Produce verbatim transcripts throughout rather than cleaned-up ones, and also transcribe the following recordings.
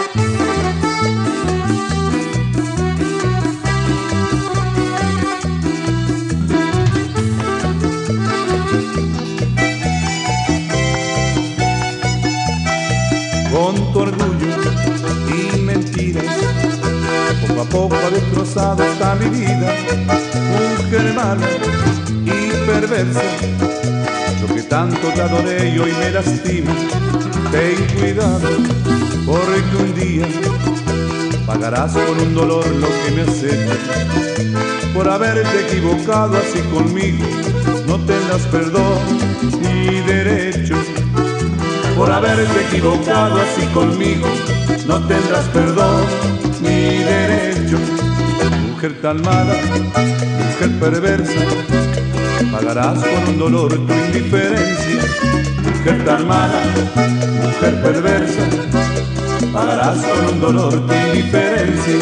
Con tu orgullo y mentiras, poco a poco ha destrozado esta mi vida. Mujer mala y perversa, lo que tanto te adoré y hoy me lastima. Ten cuidado, porque un día pagarás con un dolor lo que me has hecho. Por haberte equivocado así conmigo, no tendrás perdón ni derecho. Por haberte equivocado así conmigo, no tendrás perdón ni derecho. Mujer tan mala, mujer perversa, pagarás con un dolor tu indiferencia. Mujer tan mala, mujer perversa, pagarás con un dolor tu indiferencia.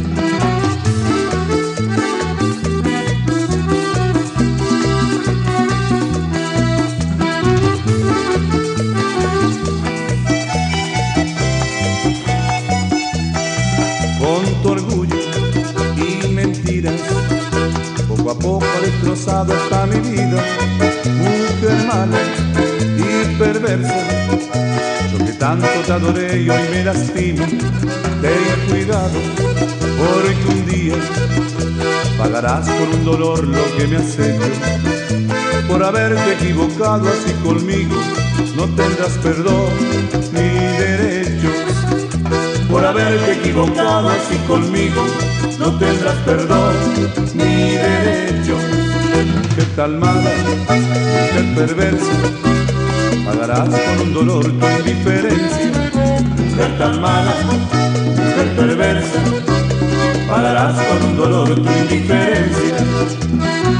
Con tu orgullo y mentiras, poco a poco ha destrozado esta mi vida. Mujer mala y perversa, lo que tanto te adoré y hoy me lastima. Ten cuidado, porque un día pagarás por un dolor lo que me has hecho. Por haberte equivocado así conmigo, no tendrás perdón ni derechos. Por haberte equivocado así conmigo, no tendrás perdón ni derecho. Mujer tan mala, mujer perversa, pagarás con un dolor tu indiferencia. Mujer tan mala, mujer perversa, pagarás con un dolor tu indiferencia.